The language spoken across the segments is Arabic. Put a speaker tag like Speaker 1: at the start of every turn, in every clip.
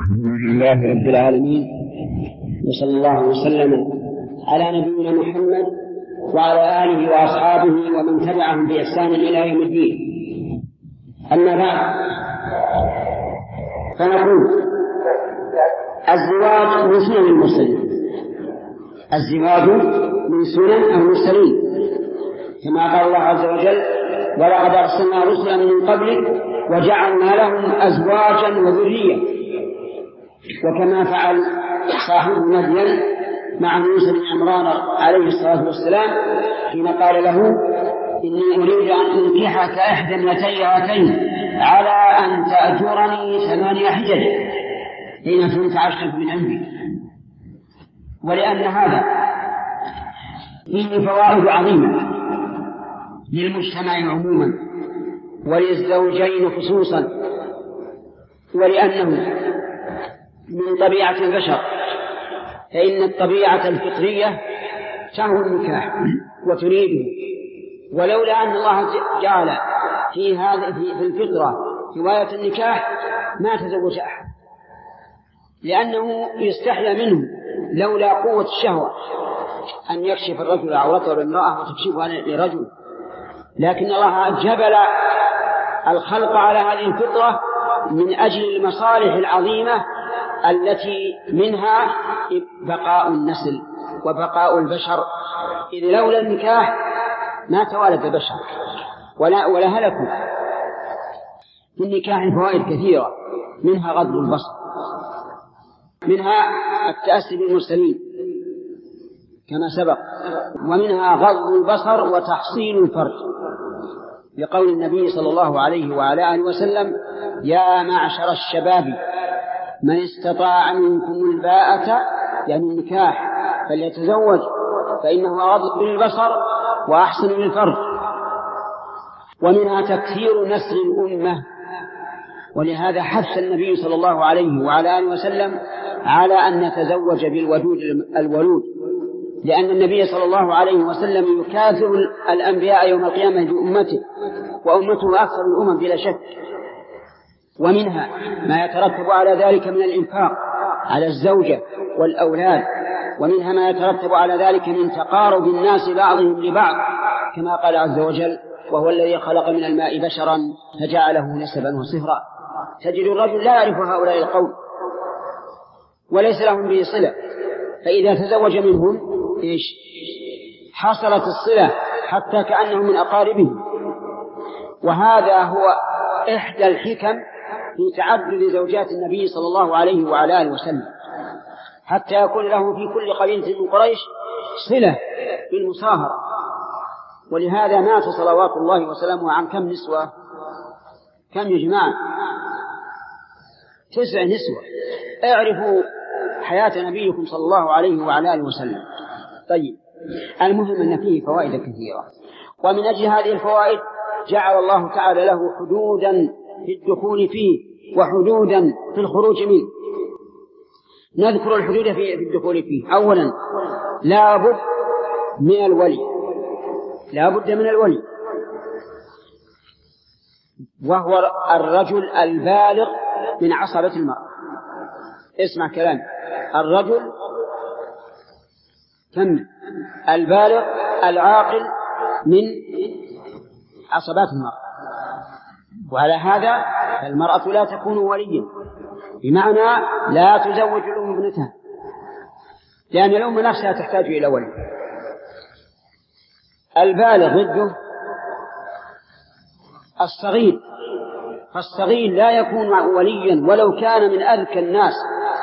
Speaker 1: الحمد لله رب العالمين، وصلى الله وسلم على نبينا محمد وعلى آله وأصحابه ومن تبعهم بإحسان إلى يوم الدين. أما بعد، فنقول الزواج من سنن المرسلين، الزواج من سنن المرسلين، كما قال الله عز وجل: ولقد أرسلنا رسلا من قبلك وجعلنا لهم أزواجا وذرية. وكما فعل صاحب مدين مع موسى بن عمران عليه الصلاة والسلام حين قال له: إني أريد أن أنكحك إحدى ابنتي هاتين على أن تأجرني 8 حجج حين كنت 10 من عندي. ولأن هذا فيه فوائد عظيمة للمجتمع عموما وللزوجين خصوصا، ولأنه من طبيعة البشر، فإن الطبيعة الفطرية تهوى النكاح وتريده، ولولا أن الله جعل في الفطرة هواية النكاح ما تزوج أحد، لأنه يستحيا منه لولا قوة الشهوة أن يكشف الرجل عورته للمرأة وتكشفها لرجل، لكن الله جبل الخلق على هذه الفطرة من أجل المصالح العظيمة التي منها بقاء النسل وبقاء البشر، إذ لولا النكاح ما توالد البشر ولا هلكوا. في النكاح فوائد كثيرة، منها غض البصر، منها التأسي بالمرسلين كما سبق، ومنها غض البصر وتحصين الفرج، لقول النبي صلى الله عليه وعلى آله وسلم: يا معشر الشباب من استطاع منكم الباءة، يعني النكاح، فليتزوج فإنه أغض للبصر وأحسن للفرج. ومنها تكثير نسل الأمة، ولهذا حث النبي صلى الله عليه وعلى آله وسلم على أن نتزوج بالودود الولود، لأن النبي صلى الله عليه وسلم يكاثر الأنبياء يوم القيامة بأمته، وأمته أكثر الأمم بلا شك. ومنها ما يترتب على ذلك من الإنفاق على الزوجة والأولاد، ومنها ما يترتب على ذلك من تقارب الناس بعضهم لبعض، كما قال عز وجل: وهو الذي خلق من الماء بشرا فجعله نسبا وصهرا. تجد الرجل لا يعرف هؤلاء القوم وليس لهم به صلة، فإذا تزوج منهم حصلت الصلة حتى كأنهم من أقاربه. وهذا هو إحدى الحكم في تعدد زوجات النبي صلى الله عليه وعلى آله وسلم، حتى يكون له في كل قبيلة من قريش صلة بالمصاهرة. ولهذا مات صلوات الله وسلامه عن كم نسوة؟ كم يا جماعة؟ 9 نسوة. اعرفوا حياة نبيكم صلى الله عليه وعلى آله وسلم. طيب، المهم أن فيه فوائد كثيرة، ومن أجل هذه الفوائد جعل الله تعالى له حدودا في الدخول فيه وحدودا في الخروج منه. نذكر الحدود في الدخول فيه. أولا، لا بد من الولي، لا بد من الولي، وهو الرجل البالغ من عصبة المرأة. اسمع كلام، الرجل البالغ العاقل من عصبات المرأة. وعلى هذا المرأة لا تكون وليا، بمعنى لا تزوج الأم ابنتها، لأن الأم نفسها تحتاج إلى ولي. البالغ ضده الصغير، فالصغير لا يكون وليا ولو كان من أذكى الناس.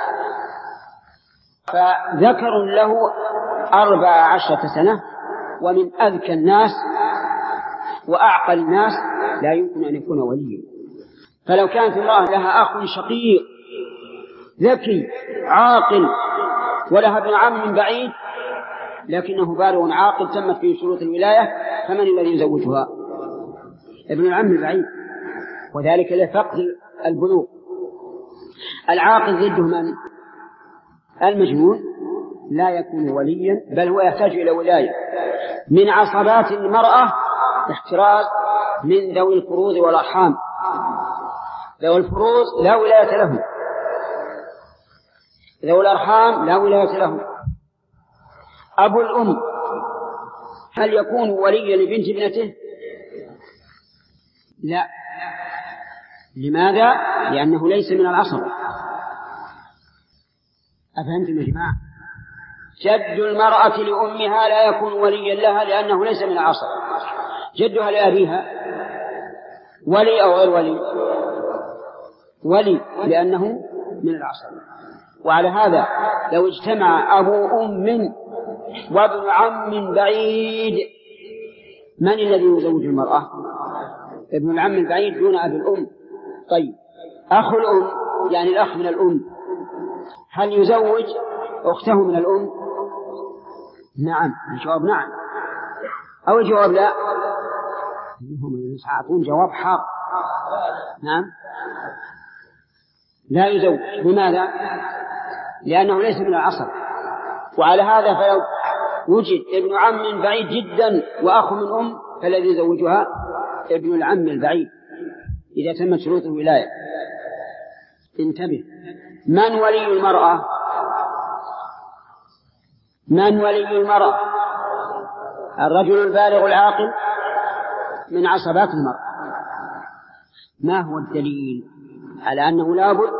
Speaker 1: فذكر له 14 سنة ومن أذكى الناس وأعقل الناس لا يمكن أن يكون وليا. فلو كانت امرأة لها أخ شقيق ذكي عاقل ولها ابن عم من بعيد لكنه بالغ عاقل تمت فيه شروط الولاية، فمن الذي يزوجها؟ ابن العم البعيد، وذلك لفقد البلوغ. العاقل ضده من؟ المجنون، لا يكون وليا، بل هو يحتاج إلى ولاية. من عصبات المرأة احتراز من ذوي الفروض والأرحام. ذوي الفروض لا ولاية لهم، ذوي الأرحام لا ولاية لهم. أبو الأم هل يكون وليا لبنت ابنته؟ لا. لماذا؟ لأنه ليس من العصبة. أفهمتم يا جماعة؟ جد المرأة لأمها لا يكون وليا لها لأنه ليس من العصبة. جدها لأبيها ولي أو غير ولي؟ ولي لأنه من العصبة. وعلى هذا لو اجتمع أبو أم وابن عم بعيد، من الذي يزوج المرأة؟ ابن العم البعيد دون أبي الأم. طيب أخو الأم يعني الأخ من الأم هل يزوج أخته من الأم؟ نعم. الجواب نعم، أو الجواب لا؟ هم يعطون جواب حار. نعم لا يزوج. لماذا؟ لأنه ليس من العصر. وعلى هذا فلو وجد ابن عم بعيد جدا وأخ من أم فالذي يزوجها ابن العم البعيد إذا تمت شروط الولاية. انتبه. من ولي المرأة؟ من ولي المرأة؟ الرجل البالغ العاقل من عصبات المرأة. ما هو الدليل على أنه لابد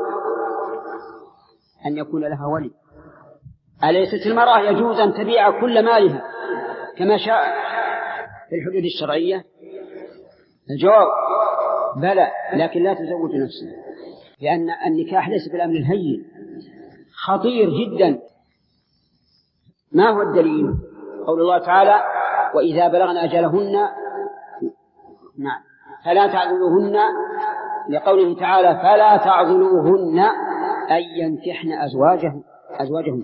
Speaker 1: أن يكون لها ولي؟ أليست المرأة يجوز أن تبيع كل مالها كما شاء في الحدود الشرعية؟ الجواب بلى، لكن لا تزوج نفسها، لأن النكاح ليس بالأمر الهين، خطير جدا. ما هو الدليل؟ قول الله تعالى: وإذا بلغن أجلهن نعم فلا تعذلوهن، لقوله تعالى: فلا تعذلوهن أن ينكحن أزواجهن.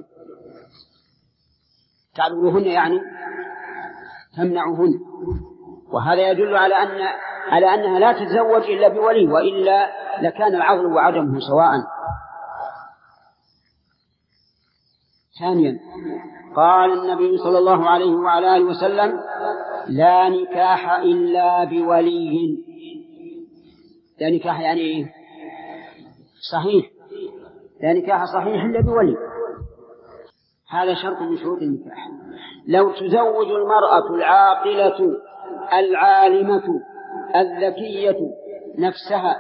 Speaker 1: تعذلوهن يعني تمنعهن، وهذا يدل على أنها لا تتزوج إلا بولي، وإلا لكان العضل وعدمه سواء. ثانيا قال النبي صلى الله عليه وعلى آله وسلم: لا نكاح إلا بولي. لا نكاح يعني إيه؟ صحيح. لا نكاح صحيح إلا بولي، هذا شرط من شروط النكاح. لو تزوج المرأة العاقلة العالمة الذكية نفسها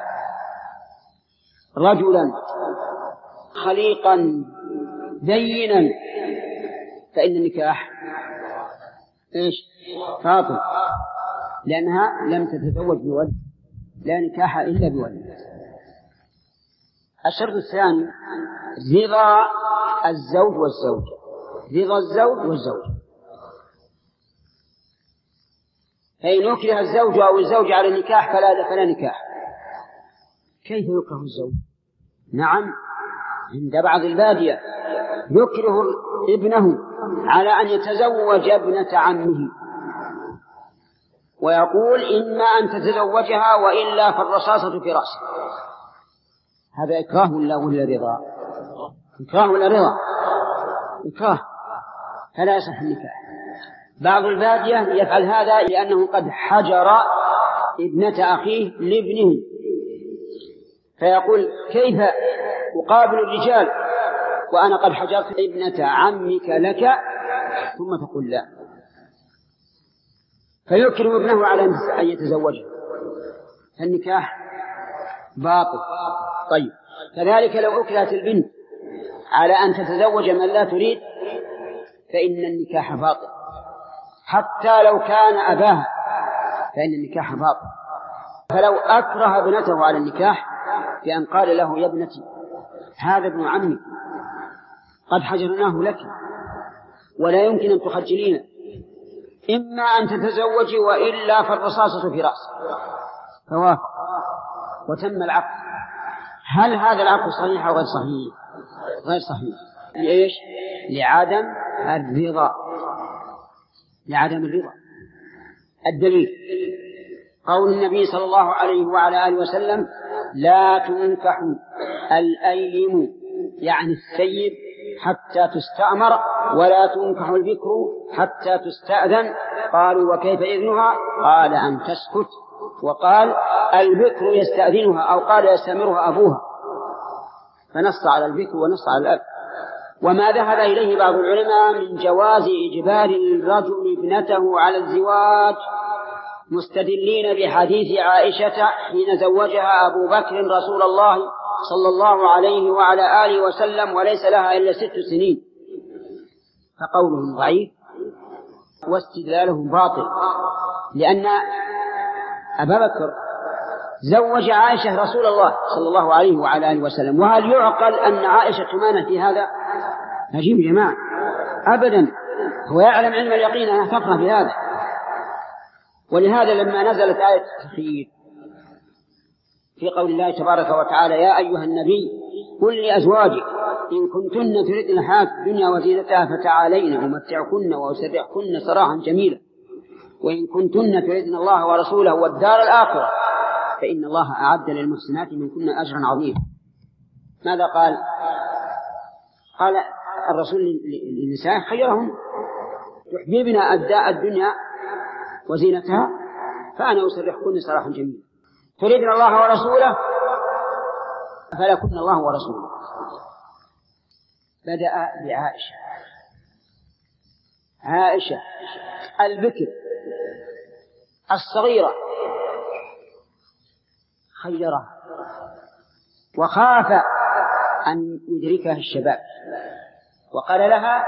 Speaker 1: رجلا خليقا دينا فإن النكاح إيش؟ باطل، لأنها لم تتزوج بولي. لا نكاح إلا بولي. الشرط الثاني رضا الزوج والزوجة. رضا الزوج والزوجة، فإن يكره الزوج أو الزوجة على النكاح فلا نكاح. كيف يكره الزوج؟ نعم، عند بعض البادية يكره ابنه على أن يتزوج ابنة عمه، ويقول: إما أن تتزوجها وإلا فالرصاصة في رأسه. هذا إكراه ولا رضا؟ إكراه ولا رضا؟ إكراه، فلا يصح النكاح. بعض البادية يفعل هذا لأنه قد حجر ابنة أخيه لابنه، فيقول: كيف أقابل الرجال وأنا قد حجرت ابنة عمك لك؟ ثم تقول لا، فيكره ابنه على أن يتزوجه، فالنكاح باطل. طيب كذلك لو أكرهت البنت على أن تتزوج من لا تريد فإن النكاح باطل، حتى لو كان أباها فإن النكاح باطل. فلو أكره ابنته على النكاح بأن قال له: يا ابنتي هذا ابن عمي قد حجرناه لك ولا يمكن أن تخجلين، إما أن تتزوجي وإلا فالرصاصة في رأسك، فوافق وتم العقد. هل هذا العقد صحيح أو غير صحيح؟ غير صحيح. لإيش؟ لعدم الرضا. لعدم الرضا. الدليل قول النبي صلى الله عليه وعلى آله وسلم: لا تنكح الأيم يعني السيب حتى تستأمر، ولا تنكح البكر حتى تستأذن. قالوا: وكيف إذنها؟ قال: أن تسكت. وقال: البكر يستأذنها، أو قال: يستأمرها أبوها. فنص على البكر ونص على الأب. وما ذهب إليه بعض العلماء من جواز إجبار الرجل ابنته على الزواج مستدلين بحديث عائشة حين زوجها أبو بكر رسول الله صلى الله عليه وعلى آله وسلم وليس لها إلا 6 سنين، فقولهم ضعيف واستدلالهم باطل، لأن أبا بكر زوج عائشة رسول الله صلى الله عليه وعلى آله وسلم. وهل يعقل أن عائشة تمانع في هذا؟ عجيب يا جماعة، أبدا، هو يعلم علم اليقين أنها تفرح بهذا. ولهذا لما نزلت آية التخيير في قول الله تبارك وتعالى يا أيها النبي قل لأزواجك إن كنتن تردن الحياة الدنيا وزينتها فتعالين أمتعكن وأسرحكن سراحا جميلا وإن كنتن تردن الله ورسوله والدار الآخرة فإن الله أعد للمحسنات منكن أجرا عظيما. ماذا قال؟ قال الرسول للنساء خيرهم تحببن أداء الدنيا وزينتها فأنا أسرحكن سراحا جميلا، تريدن الله ورسوله فلكن الله ورسوله. بدأ بعائشة، عائشة البكر الصغيرة خيرها وخاف أن يدركها الشباب وقال لها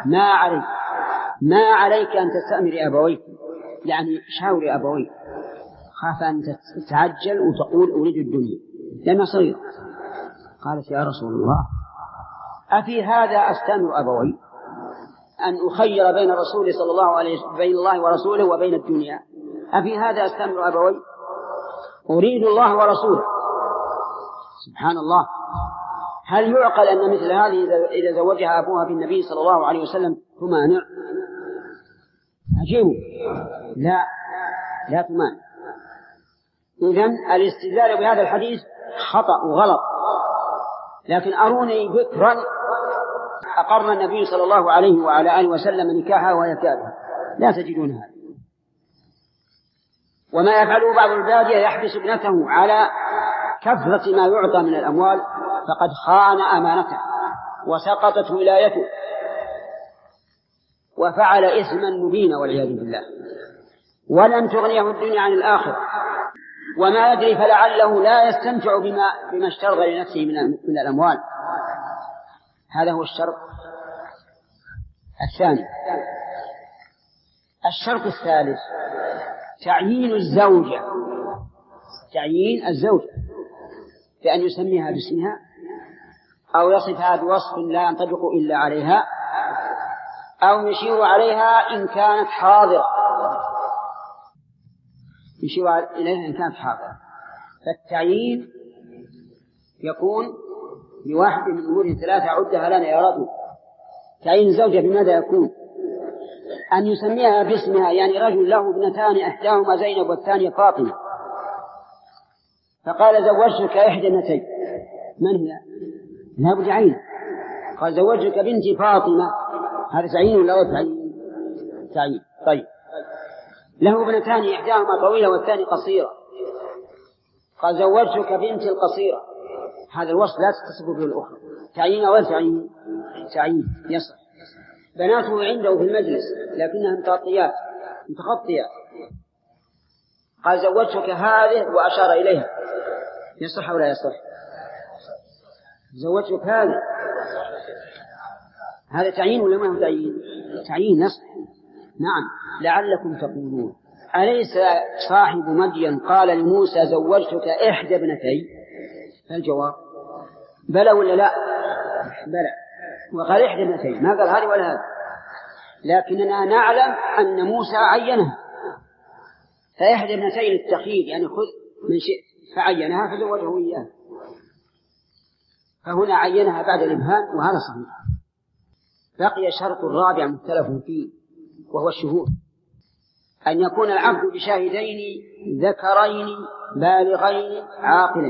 Speaker 1: ما عليك أن تستأمري أبويك، يعني شاوري أبويك، خاف أن تتعجل وتقول أريد الدنيا لأنها صغيرة. قالت يا رسول الله أفي هذا أستأمر أبوي أن أخير بين رسول صلى الله عليه وسلم بين الله ورسوله وبين الدنيا؟ أفي هذا أستأمر أبوي؟ أريد الله ورسوله. سبحان الله، هل يعقل أن مثل هذه إذا زوجها أبوها بالنبي صلى الله عليه وسلم تمانع؟ عجيب، لا تمانع. إذن الاستدلال بهذا الحديث خطأ وغلط. لكن أروني بكرا أقر النبي صلى الله عليه وعلى آله وسلم نكاحها وهي كافرة، لا تجدون هذا. وما يفعله بعض البادية يحبس ابنته على كثرة ما يعطى من الأموال فقد خان أمانته وسقطت ولايته وفعل إثما مبينا والعياذ بالله، ولم تغنيه الدنيا عن الآخرة. وما يدري فلعله لا يستمتع بما اشترط لنفسه من الأموال. هذا هو الشرط الثاني. الشرط الثالث تعيين الزوجة بأن يسميها باسمها أو يصفها بوصف لا ينطبق إلا عليها أو يشير عليها إن كانت حاضرة، يشير إليها إن كانت حاضرة. فالتعيين يكون بواحد من أمور 3 عدها لنا يا رجل. تعيين الزوجة بماذا يكون؟ أن يسميها باسمها، يعني رجل له ابنتان إحداهما زينب والثانية فاطمة، فقال زوجتك إحدى ابنتي، من هي؟ لا بد عين. قال زوجتك بنتي فاطمة، هذا تعيين ولا تعيين؟ طيب، له ابنتان إحداهما طويلة والثانية قصيرة، قال زوجتك بنتي القصيرة، هذا الوصف لا تتصف به الأخرى. تعيين أو تعيين يصح. بناته عنده في المجلس لكنها متغطيات، قال زوجتك هذه وأشار إليها، يصح ولا يصح؟ زوجتك هذا تعيين ولا ما هو تعيين؟ تعيين يصح. نعم. لعلكم تقولون أليس صاحب مدين قال لموسى زوجتك إحدى ابنتي؟ فالجواب بلى ولا لا؟ بلى، وقال إحدى ابنتي، ما قال هذه ولا هذه. لكننا نعلم أن موسى عينها، فإحدى ابنتي للتخيير، يعني خذ من شئت، فعينها فزوجه إياه، فهنا عينها بعد الإبهام، وهذا صحيح. بقي الشرط الرابع مختلف فيه وهو الشهود، أن يكون العبد بشاهدين ذكرين بالغين عاقلين.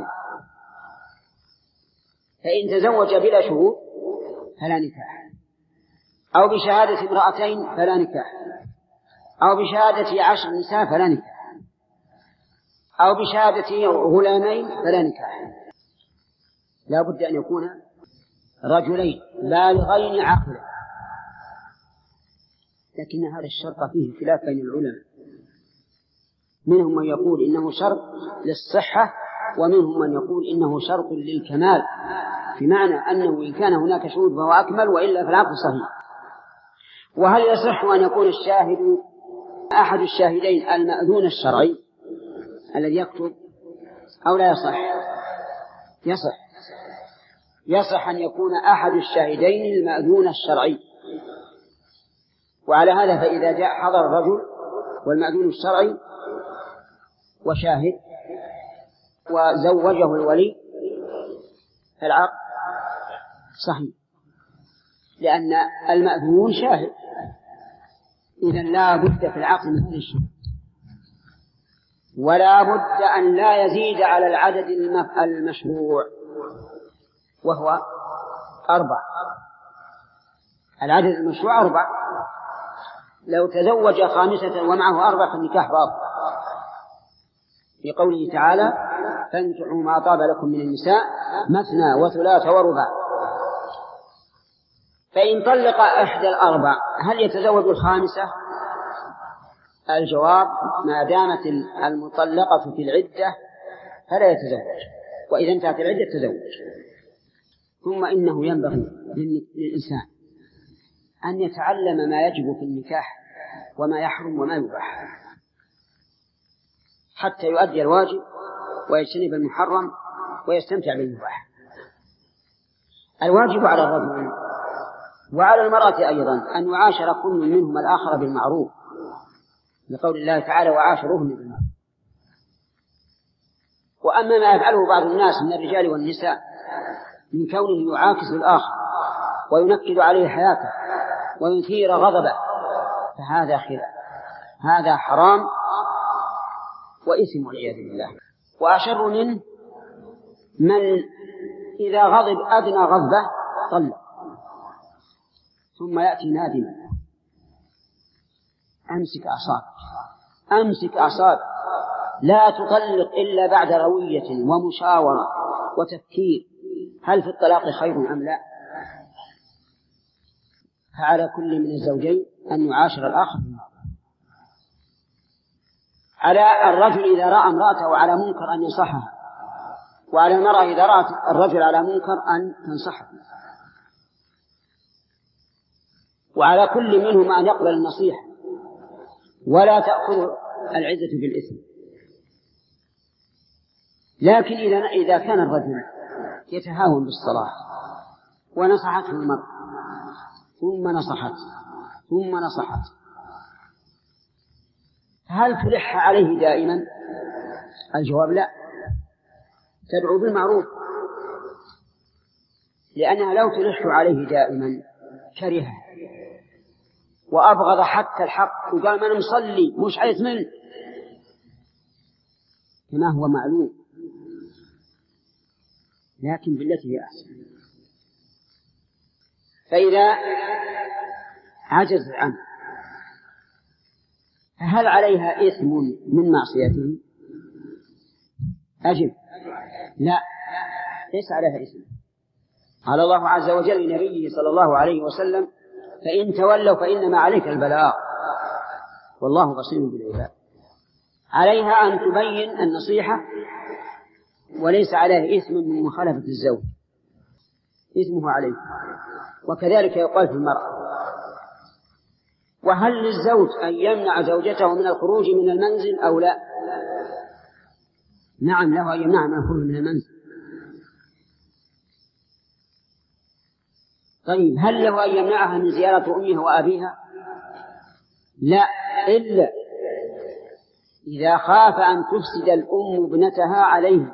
Speaker 1: فإن تزوج بلا شهود فلا نكاح، أو بشهادة امرأتين فلا نكاح، أو بشهادة 10 نساء فلا نكاح، أو بشهادة غلامين فلا نكاح. لا بد أن يكون رجلين بالغين عاقلين، لكن هذا الشرط فيه خلاف بين العلماء، منهم من يقول إنه شرط للصحة، ومنهم من يقول إنه شرط للكمال، في معنى أنه إن كان هناك شهود فهو أكمل، وإلا فالعقد صحيح. وهل يصح أن يكون الشاهد أحد الشاهدين المأذون الشرعي الذي يكتب أو لا يصح؟ يصح أن يكون أحد الشاهدين المأذون الشرعي. وعلى هذا فإذا جاء حضر الرجل والمأذون الشرعي وشاهد وزوجه الولي فالعقد صحيح، لأن المأذون شاهد، إذن لا بد في العقد من هذا الشيء، ولا بد أن لا يزيد على العدد المشروع وهو 4. العدد المشروع 4. لو تزوج 5 ومعه 4 فالنكاح باطل، في قوله تعالى فانكحوا ما طاب لكم من النساء مثنى وثلاث ورباع. فإن طلق إحدى ال4 هل يتزوج 5؟ الجواب ما دامت المطلقة في العدة فلا يتزوج، وإذا انتهت العدة تزوج. ثم إنه ينبغي للإنسان أن يتعلم ما يجب في النكاح وما يحرم وما يباح، حتى يؤدي الواجب ويجتنب المحرم ويستمتع بالمباح. الواجب على الرجل وعلى المرأة أيضا أن يعاشر كل منهما الآخر بالمعروف، لقول الله تعالى وعاشروهن بالمعروف. وأما ما يفعله بعض الناس من الرجال والنساء من كونه يعاكس الآخر وينكد عليه حياته ويثير غضبه فهذا خلاف، هذا حرام وإثم والعياذ بالله. وأشر منه من إذا غضب أدنى غضبة طلق ثم يأتي نادما. أمسك أعصابك، لا تطلق إلا بعد روية ومشاورة وتفكير هل في الطلاق خير أم لا. فعلى كل من الزوجين أن يعاشر الآخر بالمعروف. على الرجل إذا رأى امرأته على منكر أن ينصحها، وعلى المرأة إذا رأت الرجل على منكر أن تنصحه، وعلى كل منهما أن يقبل النصيحة ولا تأخذ العزة بالإثم. لكن إذا كان الرجل يتهاون بالصلاة ونصحته المرأة ثم نصحت هل تلح عليه دائما؟ الجواب لا، تدعو بالمعروف، لأنها لو تلح عليه دائما كرهه وأبغض حتى الحق وقال ما أنا مصلي مش عايز منه كما هو معلوم، لكن بالتي هي أحسن. فإذا عجز عنه فهل عليها إثم من معصيته؟ أجب لا، ليس عليها إثم. قال الله عز وجل لنبيه صلى الله عليه وسلم فإن تولوا فإنما عليك البلاغ والله بصير بالعباد. عليها أن تبين النصيحة وليس عليها إثم من مخالفة الزوج، إثمه عليه. وكذلك يقال في المرأة. وهل للزوج أن يمنع زوجته من الخروج من المنزل أو لا؟ نعم، له أن يمنع من الخروج من المنزل. طيب هل له أن يمنعها من زيارة أمها وأبيها؟ لا، إلا إذا خاف أن تفسد الأم ابنتها عليه،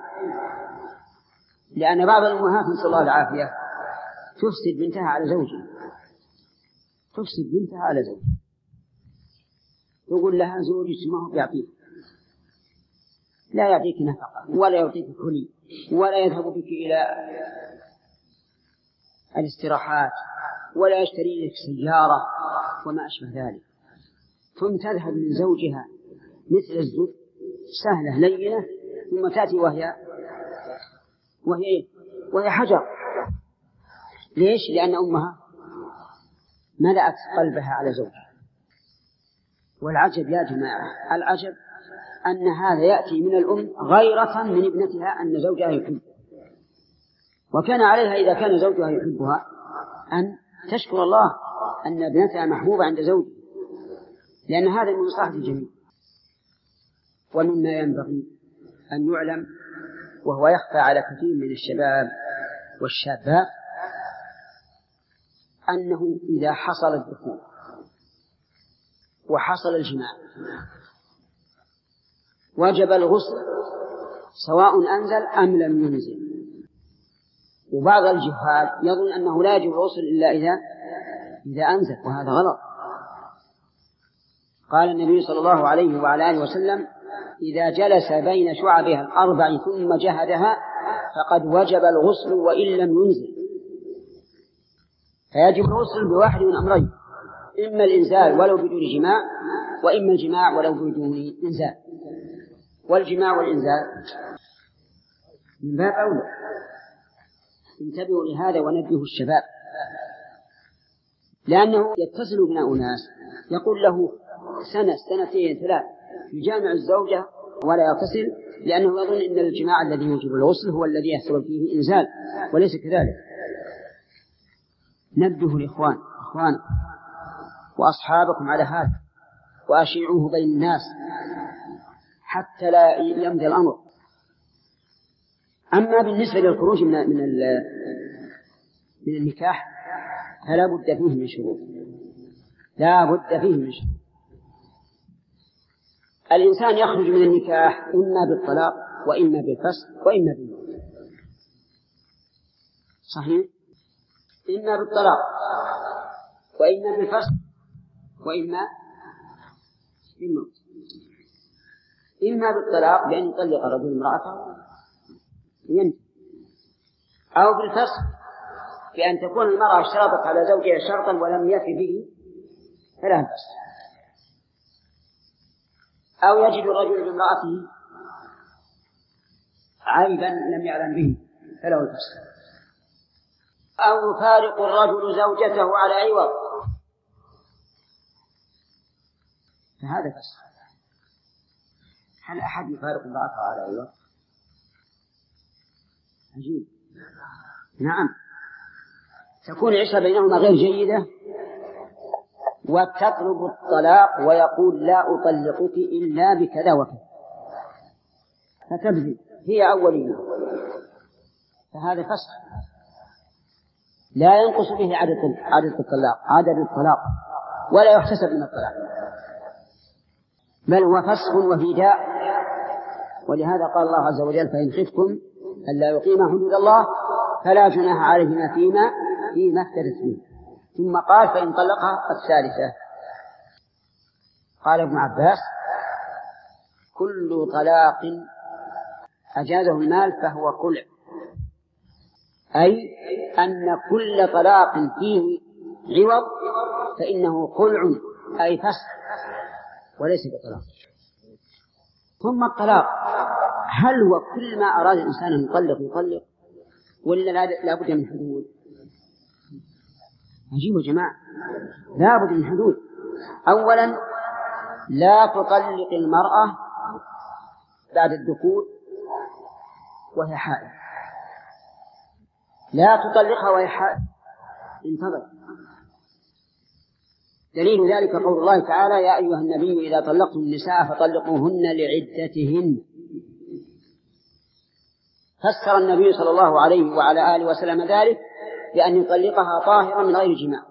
Speaker 1: لأن بعض الأمهات نسأل الله العافية تفسد بنتها على زوجها، يقول لها زوجك ما هو يعطيك، لا يعطيك نفقة ولا يعطيك كلي ولا يذهب بك إلى الاستراحات ولا يشتري لك سيارة وما أشبه ذلك، ثم تذهب من زوجها مثل الزوج سهلة لينة، ثم تأتي وهي وهي حجر. ليش؟ لأن أمها ملأت قلبها على زوجها. والعجب يا جماعة، العجب أن هذا يأتي من الأم غيرة من ابنتها أن زوجها يحب، وكان عليها إذا كان زوجها يحبها أن تشكر الله أن ابنتها محبوبة عند زوجها، لأن هذا من مصلحة الجميع. ومما ينبغي أن يعلم وهو يخفى على كثير من الشباب والشابات أنه إذا حصل الدخول وحصل الجماع وجب الغسل سواء أنزل أم لم ينزل. وبعض الجهال يظن أنه لا يجب الغسل إلا إذا أنزل، وهذا غلط. قال النبي صلى الله عليه وعلى آله وسلم: إذا جلس بين شعبها الأربع ثم جهدها فقد وجب الغسل وإن لم ينزل. فيجب الغسل بواحد من أمرين: إما الإنزال ولو بدون جماع، وإما الجماع ولو بدون إنزال. والجماع والإنزال من باب أولى. انتبهوا لهذا ونبهوا الشباب، لأنه يتصل بنا أناس يقول له سنة سنتين ثلاث يجامع الزوجة ولا يتصل، لأنه يظن أن الجماع الذي يوجب الغسل هو الذي يحصل فيه إنزال، وليس كذلك. نبهوا الإخوان وأصحابكم على هذا وأشيعوه بين الناس حتى لا يمضي الأمر. أما بالنسبة للخروج من النكاح فلا بد فيه من شروط، لا بد فيه من شروط. الإنسان يخرج من النكاح إما بالطلاق وإما بالفسخ وإما بالموت. صحيح؟ إما بالطلاق وإما بالفسخ وإما بالموت. إما بالطلاق بأن يطلق الرجل امرأته ينتهي، أو بالفسخ بأن تكون المرأة اشترطت على زوجها شرطا ولم يفي به فلا الفسخ، أو يجد الرجل بامرأته عيبا لم يعلم به فله الفسخ، أو يفارق الرجل زوجته على عوض فهذا فسخ. هل أحد يفارق امرأته على عوض؟ عجيب. نعم، تكون العشرة بينهما غير جيدة وتطلب الطلاق ويقول لا أطلقك إلا بكذا وكذا، فتبذل هي أولية، فهذا فسخ لا ينقص به عدد الطلاق ولا يحتسب من الطلاق، بل هو فسخ وفداء. ولهذا قال الله عز وجل: فإن خفتم ألا يقيما حدود الله فلا جناح عليهما فيما افتدت به. ثم قال: فإن طلقها الثالثة. قال ابن عباس: كل طلاق أجازه المال فهو خلع، أي أن كل طلاق فيه عوض فإنه خلع أي فسخ وليس بطلاق. ثم الطلاق هل هو كل ما أراد الإنسان أن يطلق ولا لا بد من حدود؟ عجيب يا جماعة، لا بد من حدود. أولا لا تطلق المرأة بعد الدخول وهي حائض، لا تطلقها وهي حائض، انتظر. دليل ذلك قول الله تعالى: يا أيها النبي إذا طلقتم النساء فطلقوهن لعدتهن. فسر النبي صلى الله عليه وعلى آله وسلم ذلك بأن يطلقها طاهرا من غير جماع،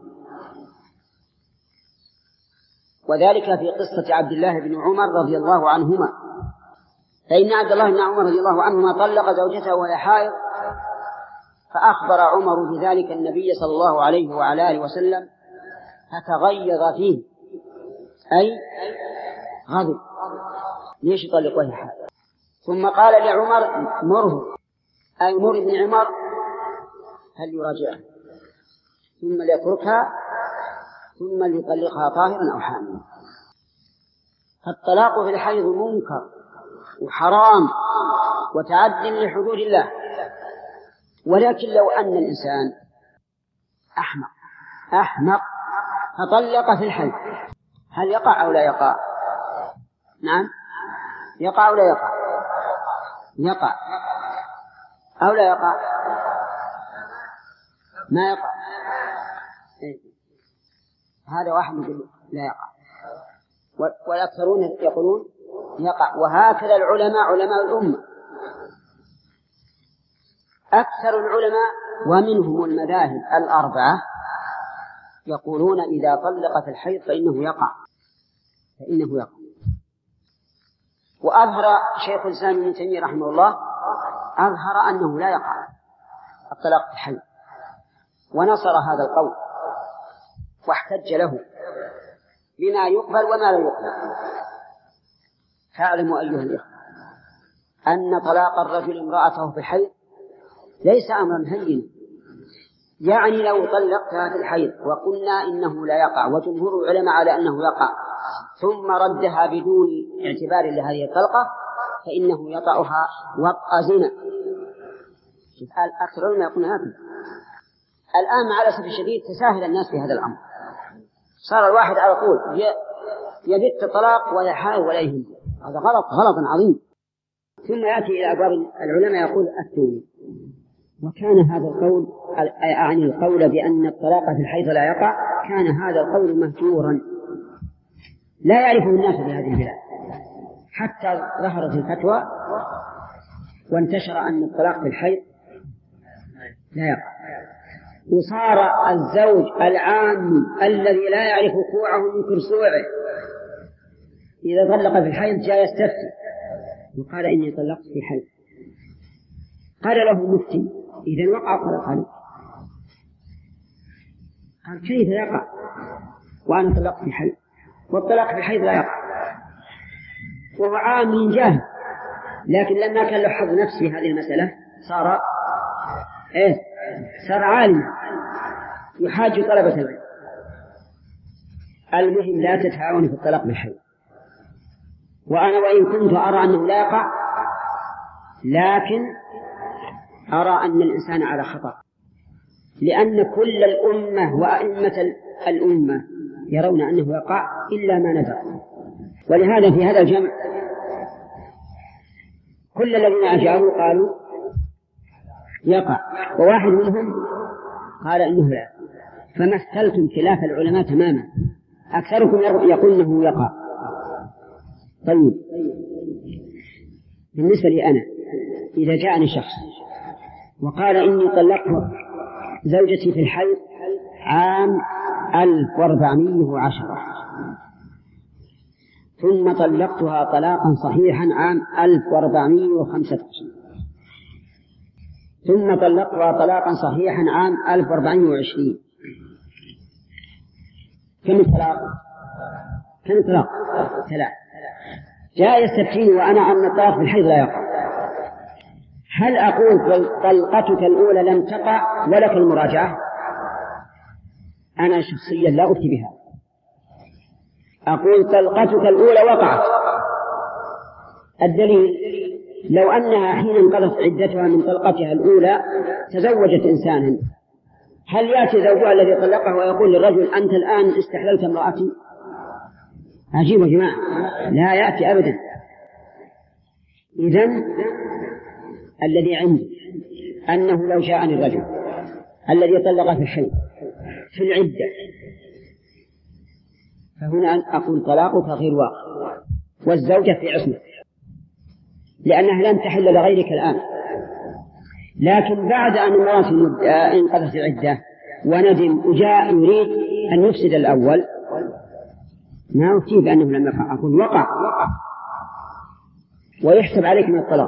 Speaker 1: وذلك في قصة عبد الله بن عمر رضي الله عنهما. فإن عبد الله بن عمر رضي الله عنهما طلق زوجته وهي حائض، فأخبر عمر بذلك النبي صلى الله عليه وعلى آله وسلم فتغيظ فيه، أي غضب، ليش يطلق وهي حائض؟ ثم قال لعمر: مره، أي مر ابن عمر هل يراجعها ثم ليتركها ثم ليطلقها طاهرا أو حاملا. فالطلاق في الحيض منكر وحرام وتعد لحدود الله، ولكن لو أن الإنسان أحمق فطلق في الحيض هل يقع أو لا يقع؟ نعم، يقع أو لا يقع؟ يقع أو لا يقع؟ ما يقع. هذا واحد يقول لا يقع، والأكثرون يقولون يقع. وهكذا العلماء، علماء الأمة، أكثر العلماء ومنهم المذاهب الأربعة يقولون إذا طلقت الحيض فإنه يقع. وأظهر شيخ الإسلام ابن تيمية رحمه الله أظهر أنه لا يقع الطلاق في الحيض، ونصر هذا القول واحتج له بما يقبل وما لا يقبل. فاعلموا أيها الإخوة أن طلاق الرجل امرأته في الحيض ليس أمرا هينا. يعني لو طلقتها في الحيض وقلنا إنه لا يقع، وجمهور العلماء على أنه يقع، ثم ردها بدون اعتبار لهذه الطلقة، فإنه يطأها وطأ زنا. أكثر العلماء يقولون هكذا. الآن مع الأسف الشديد تساهل الناس في هذا الأمر، صار الواحد على طول يبت الطلاق ولا حال ولا يهم. هذا غلط عظيم. ثم يأتي إلى أبواب العلماء يقول أفتوني. وكان هذا القول، أعني القول بأن الطلاق في الحيض لا يقع، كان هذا القول مهجورا لا يعرفه الناس في هذه البلاد، حتى ظهرت الفتوى وانتشر أن الطلاق في الحيض لا يقع. وصار الزوج العام الذي لا يعرف كوعه من كرسوعه إذا طلق في الحيض جاء يستفتي وقال إني طلقت في حيض. قال له مفتي إذن وقع الطلاق عليه. قال كيف يقع وأنا طلقت في حيض؟ والطلاق في حيض لا يقع. وهو عام جاهل، لكن لما كان له حظ نفسي هذه المسألة صار عالم يحاج طلبة العلم. المهم لا تتهاون في الطلاق بالحيض. وأنا وإن كنت أرى أنه لا يقع، لكن أرى أن الإنسان على خطأ، لأن كل الأمة وأئمة الأمة يرون أنه يقع إلا ما نذر. ولهذا في هذا الجمع كل الذين أجابوا قالوا يقع، وواحد منهم قال إنه لا. فمثلتم خلاف العلماء تماما. أكثركم يقول إنه يقع. طيب، بالنسبة لي أنا إذا جاءني شخص وقال إني طلقت زوجتي في الحيض عام 1410 ثم طلقتها طلاقا صحيحا عام 1415 ثم طلقتها طلاقا صحيحا عام 1420، كم الطلاق؟ ثلاث. جاء يستفتيني وأنا أن الطلاق في الحيض لا يقع، هل أقول طلقتك الأولى لم تقع ولك المراجعة؟ أنا شخصيا لا أفتي بها، أقول طلقتك الأولى وقعت. الدليل لو أنها حين انقضت عدتها من طلقتها الأولى تزوجت إنسانا، هل يأتي زوجها الذي طلقه ويقول للرجل أنت الآن استحللت امرأتي؟ عجيب يا جماعة، لا يأتي أبدا. إذن الذي عندي أنه لو جاءني الرجل الذي طلق في الحيض في العدة، فهنا أقول طلاقك غير واقع والزوجة في عصمة، لأنها لن تحل لغيرك الآن. لكن بعد أن امرأة انقضت العدة وندم وجاء يريد أن يفسد الأول، ما أفتي بأنه لم يقع، أقول وقع ويحسب عليك من الطلاق.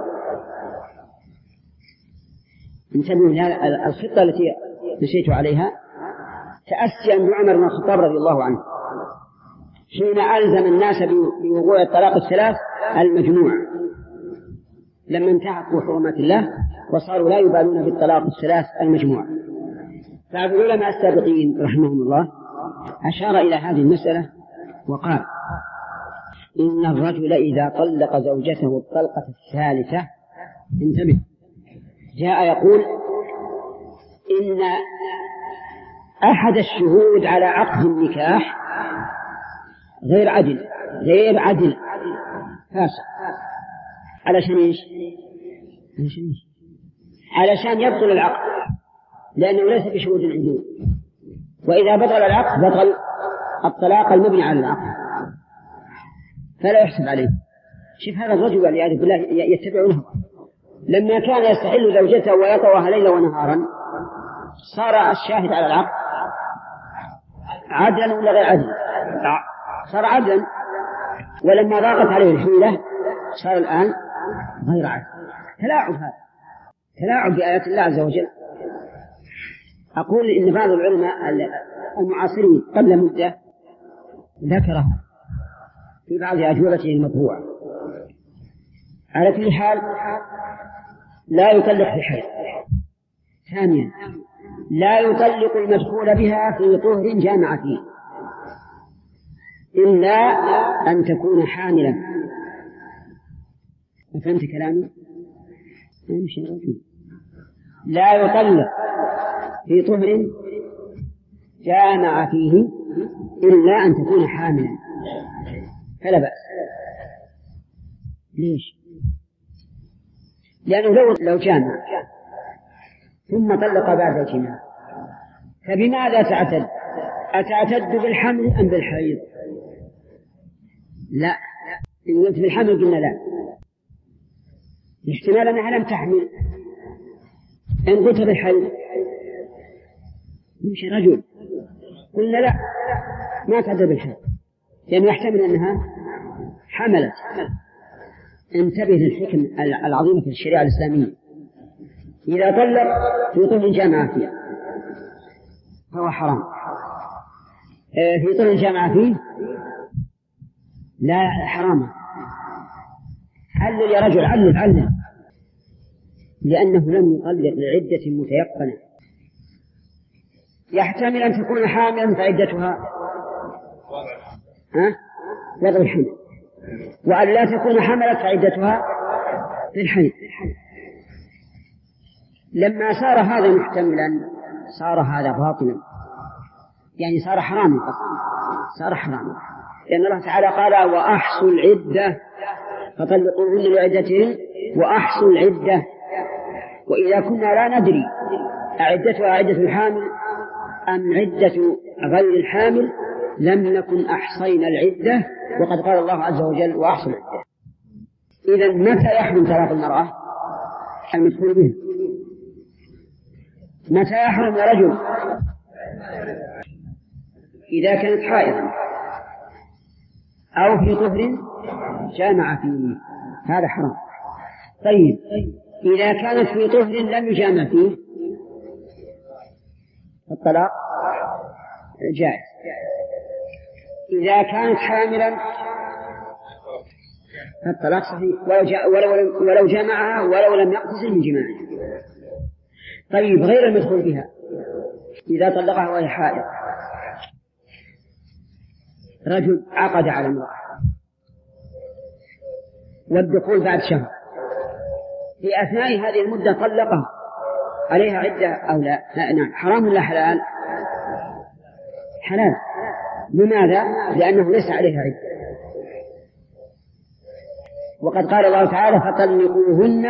Speaker 1: انتبهوا إلى الخطة التي نشيت عليها، تأسيا بعمر بن الخطاب رضي الله عنه حين ألزم الناس بوقوع الطلاق الثلاث المجموع، لما انتهكوا حرمات الله وصاروا لا يبالون بالطلاق الثلاث المجموع. بعض العلماء السابقين رحمهم الله أشار إلى هذه المسألة وقال إن الرجل إذا طلق زوجته الطلقة الثالثة، انتبه، جاء يقول إن أحد الشهود على عقد النكاح غير عدل فاسق. علشان إيش؟ علشان يبطل العقد، لأنه ليس بشهود العدول، وإذا بطل العقد بطل الطلاق المبني على العقد، فلا يحسب عليه. شوف هذا الرجل والعياذ بالله يتبع الهوى، لما كان يستحل زوجته ويطوها ليلا ونهارا صار الشاهد على العقد عدلا ولا غير عدل؟ صار عدلا، ولما ضاقت عليه الحيلة صار الآن غير عدل. تلاعب، هذا تلاعب بآيات الله عز وجل. أقول إن بعض العلماء المعاصرين قبل مدة ذكرها في بعض أجوبته المطبوعة. على كل حال لا يطلق في حيض. ثانيا لا يطلق المدخول بها في طهر جامع فيه إلا أن تكون حاملا. فهمت كلامي؟ لا يطلق في طهر جامع فيه إلا أن تكون حاملا، فلا بأس. ليش؟ لأنه لو جامع ثم طلق بعد الجماع فبماذا تعتد؟ أتعتد بالحمل أم بالحيض؟ لا، إن قلت بالحمل قلنا لا، احتمال أنها لم تحمل. إن قلت بالحيض مش رجل قلنا لا، ما تعتد بالحيض لأنه يحتمل أنها حملت. انتبه للحكم العظيمة في الشريعة الإسلامية. إذا طلق في طهر جامع فيه فهو حرام، في طهر جامع فيه لا حرام. علل يا رجل، علل، لأنه لم يطلق لعدة متيقنة. يحتمل أن تكون حاملا فعدتها وضع الحمل، وأن لا تكون حملت فعدتها في الحيض. لما صار هذا محتملا صار هذا باطلا، يعني صار حراما، صار حراما، لأن الله تعالى قال وأحصوا العدة فطلقوهن لعدتهن وأحصوا العدة. وإذا كنا لا ندري أعدتها عدة الحامل أم عدة غير الحامل لم نكن أحصينا العدة، وقد قال الله عز وجل وأحصوا العدة. إذن متى يحرم طلاق المرأة المدخول به؟ متى يحرم يا رجل؟ إذا كانت حائضا أو في طهر جامع فيه، هذا حرام. طيب إذا كانت في طهر لم يجامع فيه الطلاق جائز. إذا كانت حاملا الطلاق صحيح ولو جامعها ولو لم يقتصر من جماعها. طيب غير المدخول بها إذا طلقها وهي حائض، رجل عقد على امرأة والدخول بعد شهر، في أثناء هذه المدة طلقها، عليها عدة أو لا؟ نعم. حرام ولا حلال؟ حلال. لماذا؟ لأنه ليس عليها عدة، وقد قال الله تعالى فطلقوهن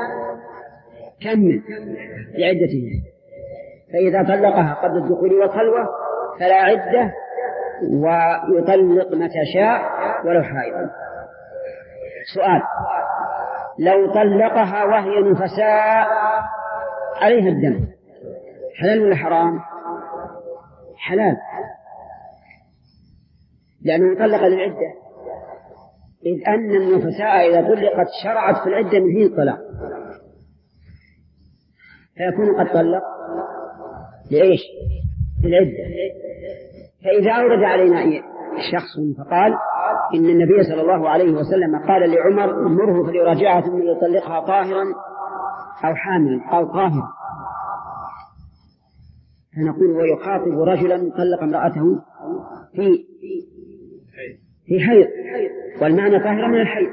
Speaker 1: كمل لعدتهن، فإذا طلقها قبل الدخول والخلوة فلا عدة، ويطلق متى شاء ولو حائضا. سؤال: لو طلقها وهي نفساء عليها الدم حلال ولا حرام؟ حلال، لأنه طلق للعدة، إذ أن النفساء إذا طلقت شرعت في العدة من حين الطلاق، فيكون قد طلق لإيش؟ للعدة. فإذا أورد علينا شخص فقال إن النبي صلى الله عليه وسلم قال لعمر مره فليراجعها ثم يطلقها طاهرا أو حاملا أو طاهرا، فنقول هو يخاطب رجلا طلق امرأته في حيض، والمعنى طاهرا من الحيض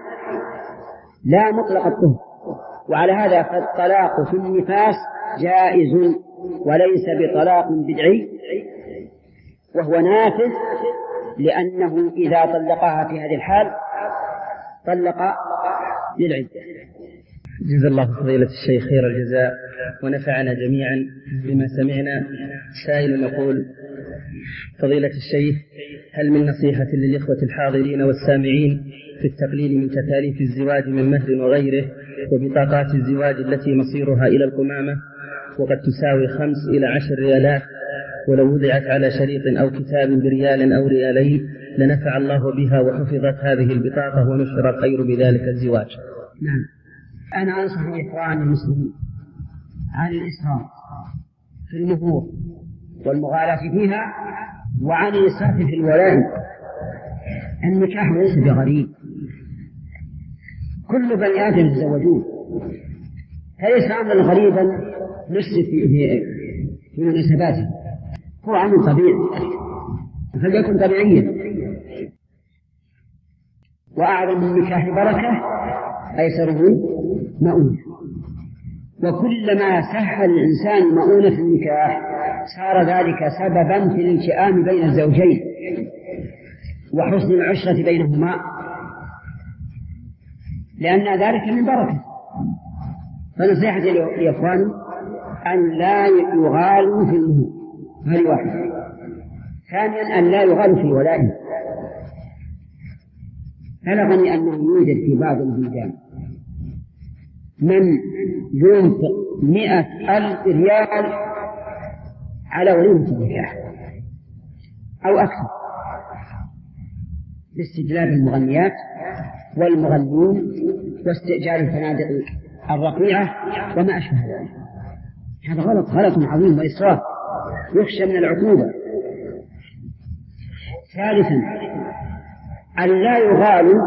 Speaker 1: لا مطلق الطهر. وعلى هذا فالطلاق في النفاس جائز وليس بطلاق بدعي، وهو نافذ، لأنه إذا طلقها في هذه الحال طلق للعدة.
Speaker 2: جزا الله فضيلة الشيخ خير الجزاء ونفعنا جميعا بما سمعنا. سائل يقول: فضيلة الشيخ، هل من نصيحة للإخوة الحاضرين والسامعين في التقليل من تكاليف الزواج من مهر وغيره وبطاقات الزواج التي مصيرها إلى القمامة وقد تساوي 5 إلى 10 ريالات، ولو وضعت على شريط أو كتاب بريال أو ريالين لنفع الله بها وحفظت هذه البطاقة ونشر الخير بذلك الزواج؟
Speaker 1: نعم، أنا أنصح إخواني المسلمين عن الإسراف في المهور والمغالاة فيها، وعن الإسراف في الولائم. النكاح ليس بغريب، كل بني آدم يتزوجون، فليس أمرا غريبا نسلك في مناسباته، هو أمر طبيعي فليكن طبيعيا. وأعظم النكاح بركة أيسره مؤونة، وكلما سهل الإنسان مؤونة النكاح صار ذلك سببا في الالتئام بين الزوجين وحسن العشرة بينهما، لأن ذلك من بركة. فنصيحتي لإخواني أن لا يغالوا في المهور، هذه واحدة. ثانيا أن لا يغالوا في الولائم. بلغني أنه يوجد في بعض البلدان من ينفق 100,000 ريال على وليمة النكاح أو أكثر، لاستجلاب المغنيات والمغنين واستئجار الفنادق الرقيعة وما أشبه ذلك. هذا غلط عظيم وإسراف يخشى من العقوبة. ثالثا أن لا يغالوا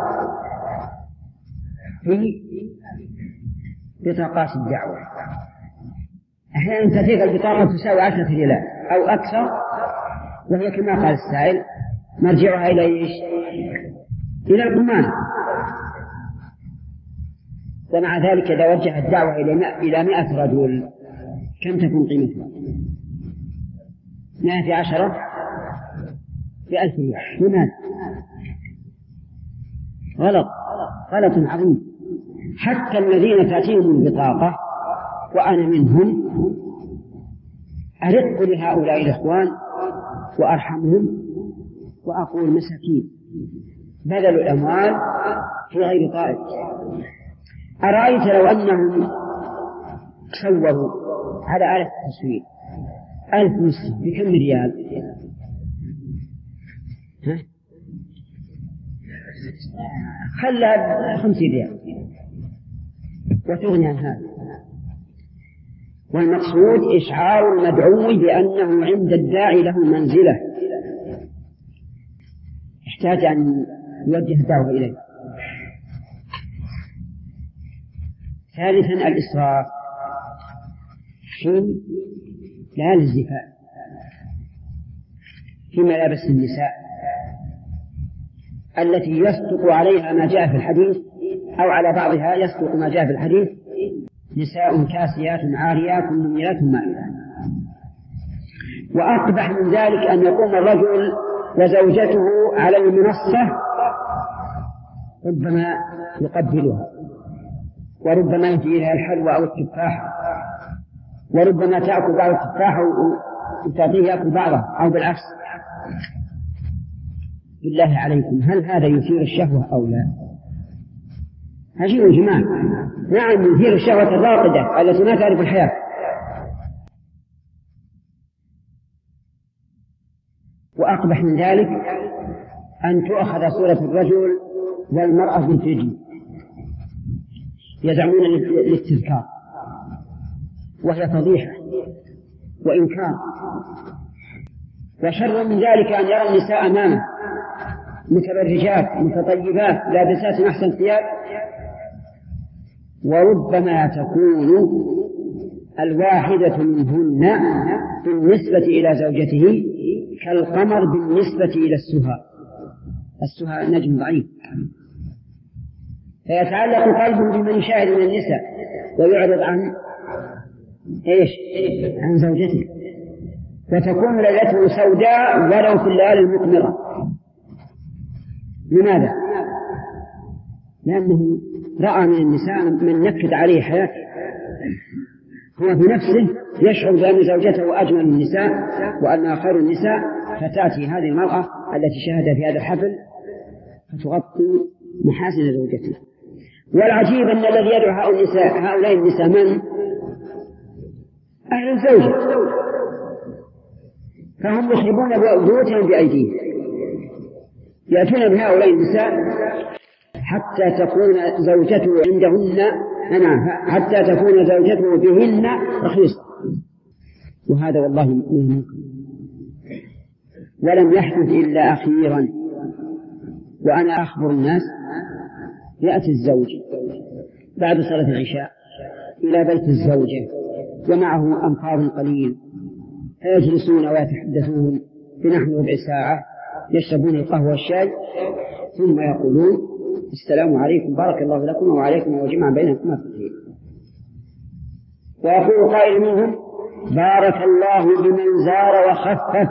Speaker 1: في بطاقات الدعوة. أحيانا تلك البطاقة تساوي 10 ريالات أو أكثر، وهي كما قال السائل مرجعها إلى إيش؟ إلى القمامة. ومع ذلك إذا وجه الدعوة إلى 100 رجل كم تكون قيمتها؟ 100 في 10 ب1000 ريال. لماذا؟ غلط عظيم. حتى الذين تأتيهم البطاقة وأنا منهم أرق لهؤلاء الإخوان وأرحمهم وأقول مساكين بذلوا الأموال في غير طائل. أرأيت لو أنهم سووا على آلة التصوير 1000 مسلم بكم ريال؟ خلها 50 ريال وتغني عن هذا. والمقصود إشعار المدعو بأنه عند الداعي له منزلة يحتاج أن يوجه الدعوة إليه. ثالثا الإسراف في ليالي الزفاف في ملابس النساء التي يصدق عليها ما جاء في الحديث أو على بعضها يصدق ما جاء في الحديث: نساء كاسيات عاريات مميلات مائلات. وأقبح من ذلك أن يقوم الرجل وزوجته على المنصة ربما يقبلها، وربما يجي إليها الحلوى أو التفاح، وربما تأكل بعض التفاح وتعطيه يأكل بعضه أو بالعكس. بالله عليكم، هل هذا يثير الشهوة أو لا؟ هذه الجماع نعم يثير الشهوة الراقدة التي ما تعرف الحياة. وأقبح من ذلك أن تؤخذ صورة الرجل والمرأة بالفيديو يزعمون الاستذكار، وهي فضيحة وإنكار. وشر من ذلك أن يرى النساء أمامه متبرجات متطيبات لابسات أحسن ثياب، وربما تكون الواحدة منهن بالنسبة إلى زوجته كالقمر بالنسبة إلى السهى نجم ضعيف، فيتعلق قلبه بمن يشاهد من النساء ويعرض عن إيش؟ عن زوجته، وتكون ليلته سوداء ولو في الليالي المقمرة. لماذا؟ لأنه رأى من النساء من نكد عليه حياته، هو بنفسه يشعر بأن زوجته أجمل النساء وأنها خير النساء، فتأتي هذه المرأة التي شاهد في هذا الحفل فتغطي محاسن زوجته. والعجيب أن الذي يدعو هؤلاء النساء من؟ أهل الزوجة، فهم يخربون بيوتهم بأيديهم، يأتون بهؤلاء النساء حتى تكون زوجته عندهن حتى تكون زوجته بهن رخيصة، وهذا والله منكم. ولم يحدث إلا أخيرا، وأنا أخبر الناس، يأتي الزوج بعد صلاة العشاء إلى بيت الزوجة ومعه أنفار قليل، فيجلسون ويتحدثون بنحو ربع ساعة، يشربون القهوة والشاي، ثم يقولون السلام عليكم بارك الله لكم وعليكم وجمع بينكم في الخير. ويقول قائل منهم بارك الله بمن زار وخفف،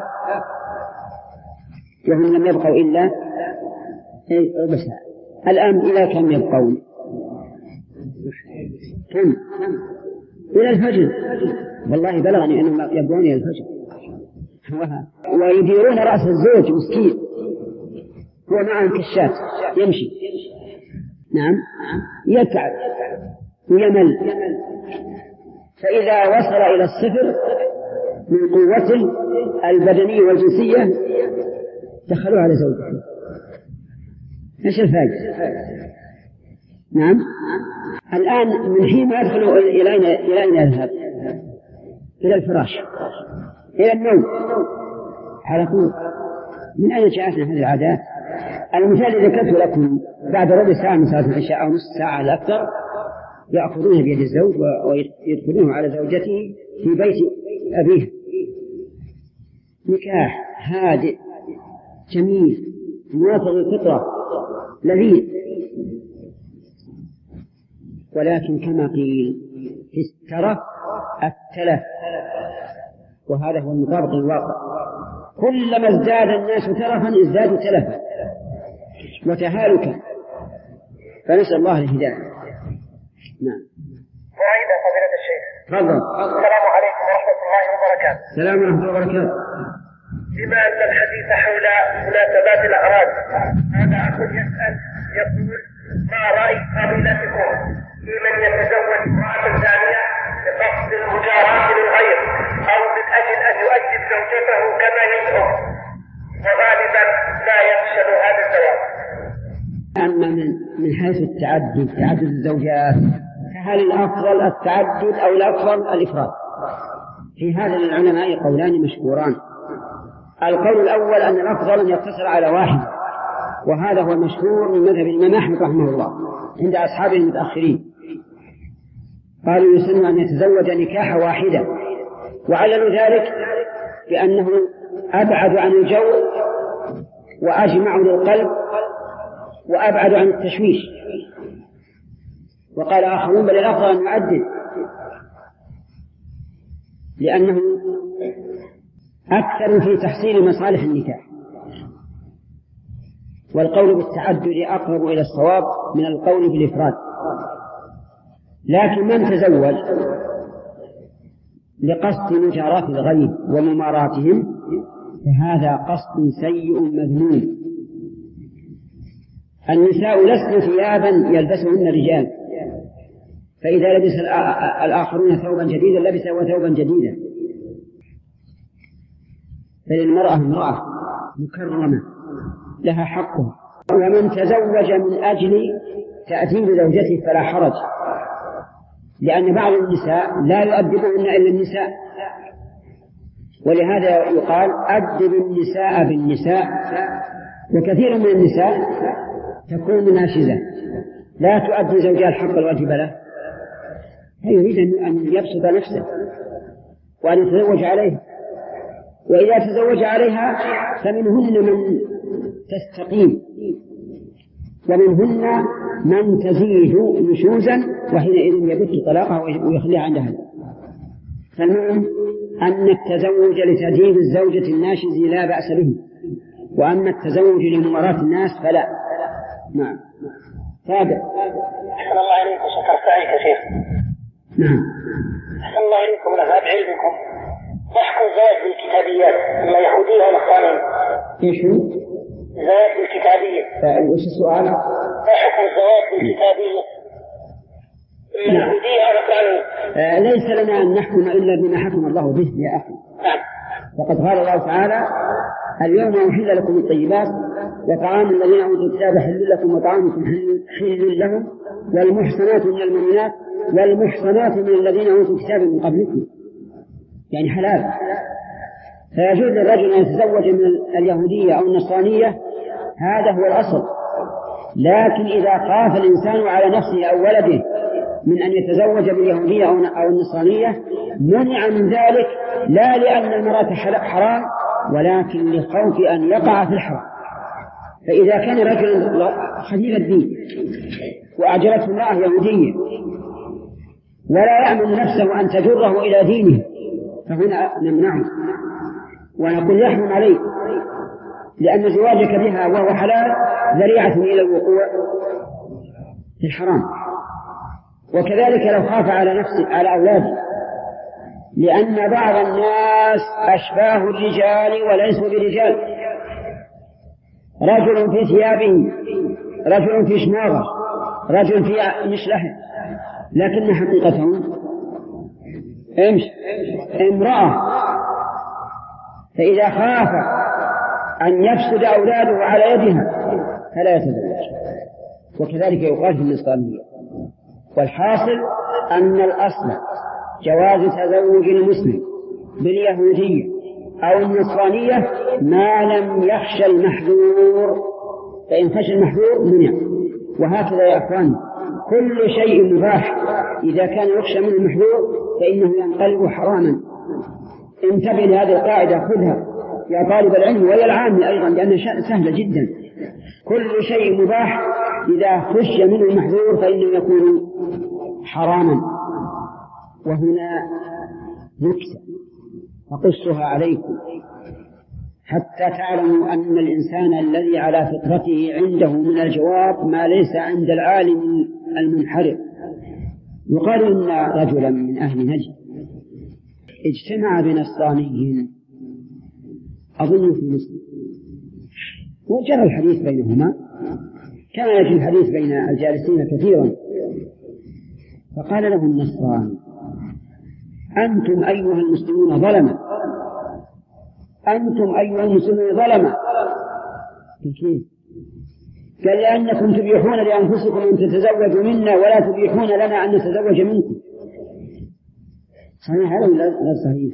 Speaker 1: وهم لم يبقوا إلا ربع ساعة. الآن إلى كم يبقون؟ كم؟ إلى الفجر. والله بلغني أنهم يبقون إلى الفجر، ويديرون رأس الزوج مسكين، هو معهم كشات يمشي، نعم، يتعب ويمل، فإذا وصل إلى الصفر من قوته البدنية والجنسية دخلوا على زوجته. إيش الفائدة؟ نعم. الآن من حين ما يدخلوا إلى أين يذهب؟ إلى الفراش، إلى النوم على طول. من أين جاءتنا هذه العادات؟ المثال الذي ذكرت لكم بعد ربع ساعة من صلاة العشاء أو نصف ساعة الأكثر يأخذونه بيد الزوج ويدخلونه على زوجته في بيت أبيه. نكاح هادئ جميل موافق للفطرة لذيذ، ولكن كما قيل في الترف التلف، وهذا هو المطابق الواقع. كلما ازداد الناس ترفا ازدادوا تلفا وتهالكا، فنسأل الله الهداية. نعم.
Speaker 3: فائدة فضيلة الشيخ.
Speaker 1: تفضل.
Speaker 3: السلام عليكم ورحمة الله وبركاته.
Speaker 1: السلام ورحمة الله وبركاته.
Speaker 3: بما أن الحديث حول مناسبات الأعراض، هذا أخ يسأل يقول ما رأي فضيلتكم في من يتزوج امرأة ثانية بقصد المجاراة للغير أو من أجل أن يؤدب زوجته كما يزعم، وغالبا لا يفشل هذا الزواج؟
Speaker 1: أما من حيث تعدد الزوجات، فهل الأفضل التعدد أو الأفضل الإفراد؟ في هذا للعلماء قولان مشهوران. القول الأول أن الأفضل أن يقتصر على واحد، وهذا هو المشهور من مذهب الإمام أحمد رحمه الله عند أصحابه المتأخرين، قالوا يسن أن يتزوج نكاح واحدة، وعللوا ذلك بأنه أبعد عن الجو وأجمع للقلب وأبعد عن التشويش. وقال آخرون بل الأفضل أن يعدد، لأنه أكثر في تحصيل مصالح النكاح. والقول بالتعدد أقرب إلى الصواب من القول بالإفراد. لكن من تزوج لقصد مجاراة الغيب ومماراتهم فهذا قصد سيء مذموم. النساء لسن ثيابا يلبسهن الرجال، فإذا لبس الآخرون ثوبا جديدا لبس ثوبا جديدا، فللمرأة امرأة مكرمة لها حقها. ومن تزوج من أجل تأديب زوجته فلا حرج، لأن بعض النساء لا يؤدبهن إلا النساء، ولهذا يقال أدب النساء بالنساء. وكثير من النساء تكون ناشزة لا تؤدي زوجها الحق الواجب له، فيريد أن يبسط نفسه وأن يتزوج عليها، وإذا تزوج عليها فمنهن من تستقيم ومنهن من تزيد نشوزا، وحينئذ يبت طلاقها ويخليها عند أهلها. فالمهم أن التزوج لتأديب الزوجة الناشز لا بأس به، وأما التزوج لمماراة الناس فلا. نعم. تابع.
Speaker 3: أحسن الله إليكم، شكرت عليك يا شيخ.
Speaker 1: نعم.
Speaker 3: أحسن الله إليكم ونفع بعلمكم. يحكم الزواج بالكتابيات إما يهودية ولا نصرانية؟
Speaker 1: إيش هو؟
Speaker 3: الزواج بالكتابية.
Speaker 1: وش السؤال؟
Speaker 3: ما حكم الزواج بالكتابية؟ إما يهودية ولا نصرانية؟
Speaker 1: ليس لنا أن نحكم إلا بما حكم الله به يا أخي.
Speaker 3: نعم.
Speaker 1: وقد قال الله تعالى: اليوم أحل لكم الطيبات وطعام الذين أوتوا الكتاب حل لكم وطعامكم حل لهم والمحصنات من المؤمنات والمحصنات من الذين أوتوا الكتاب من قبلكم، يعني حلال. فيجوز للرجل أن يتزوج من اليهودية أو النصرانية، هذا هو الأصل. لكن إذا خاف الإنسان على نفسه أو ولده من أن يتزوج باليهودية أو النصرانية منع من ذلك، لا لأن المرأة حرام ولكن لخوف أن يقع في الحرام. فإذا كان رجل خفيف الدين وأعجبته امرأة يهودية ولا يأمن نفسه أن تجره إلى دينه فهنا نمنعه ونقول يحرم عليك، لأن زواجك بها وهو حلال ذريعة إلى الوقوع في الحرام. وكذلك لو خاف على نفسه على أولاده، لأن بعض الناس أشباه الرجال وليسوا برجال، رجل في ثيابه، رجل في شماغه، رجل في مشلحه، لكن حقيقتهم امرأة. فإذا خاف أن يفسد أولاده على يدها فلا يتزوج. وكذلك يقال في النصرانية. والحاصل أن الأصل جواز تزوج المسلم باليهودية أو النصرانية ما لم يخشى المحذور، فإن خشى المحذور منع. وهكذا يا أخوان كل شيء مباح إذا كان يخشى منه المحذور فإنه ينقلب حراما. انتبه لهذه القاعدة، خذها يا طالب العلم ويا العام أيضا، لأنها سهلة جدا. كل شيء مباح إذا خشي منه المحذور فإنه يكون حراما. وهنا نكتة أقصها عليكم حتى تعلموا أن الإنسان الذي على فطرته عنده من الجواب ما ليس عند العالم المنحرف. يقال إن رجلا من أهل نجد اجتمع بنصراني أظن في مسلم، وجرى الحديث بينهما، كان يجري الحديث بين الجالسين كثيرا. فقال له النصراني: أنتم أيها المسلمون ظلمة، أنتم أيها المسلمون ظلمة. كيف؟ قال: لأنكم تبيحون لأنفسكم أن تتزوجوا منا ولا تبيحون لنا أن نتزوج منكم. صحيح هذا ولا غير صحيح؟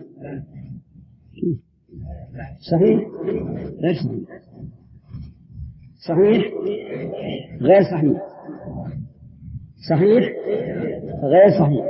Speaker 1: صحيح؟ غير صحيح. صحيح؟ غير صحيح. صحيح؟ غير صحيح.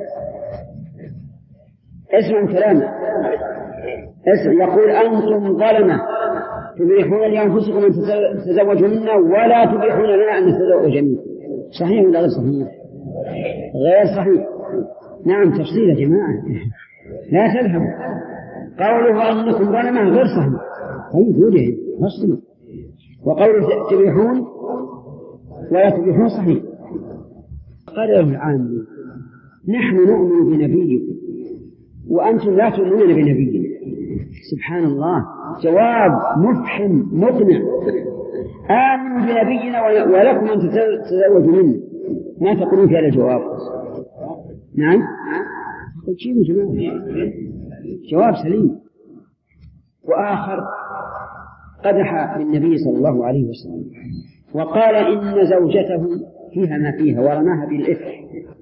Speaker 1: اسمعوا كلامه، يقول: أنتم ظلمة تبيحون لأنفسكم أن تتزوجوا منا ولا تبيحون لنا أن نتزوج منكم. صحيح ولا غير صحيح؟ غير صحيح. نعم، تفصيل يا جماعة، لا تذهبوا. قوله أنكم ظلمة غير صحيح، طيب وجه فصلوا. وقوله تبيحون ولا تبيحون صحيح. قال له العامي: نحن نؤمن بنبيكم وأنتم لا تؤمنون بنبينا. سبحان الله، جواب مفحم مقنع. آمنوا بنبينا ولكم أن تتزوجوا منه. ما تقولون في هذا الجواب؟ نعم، قل شيء يا جماعة، جواب سليم. وآخر قدح بالنبي صلى الله عليه وسلم وقال إن زوجته فيها ما فيها ورماها بالإفك،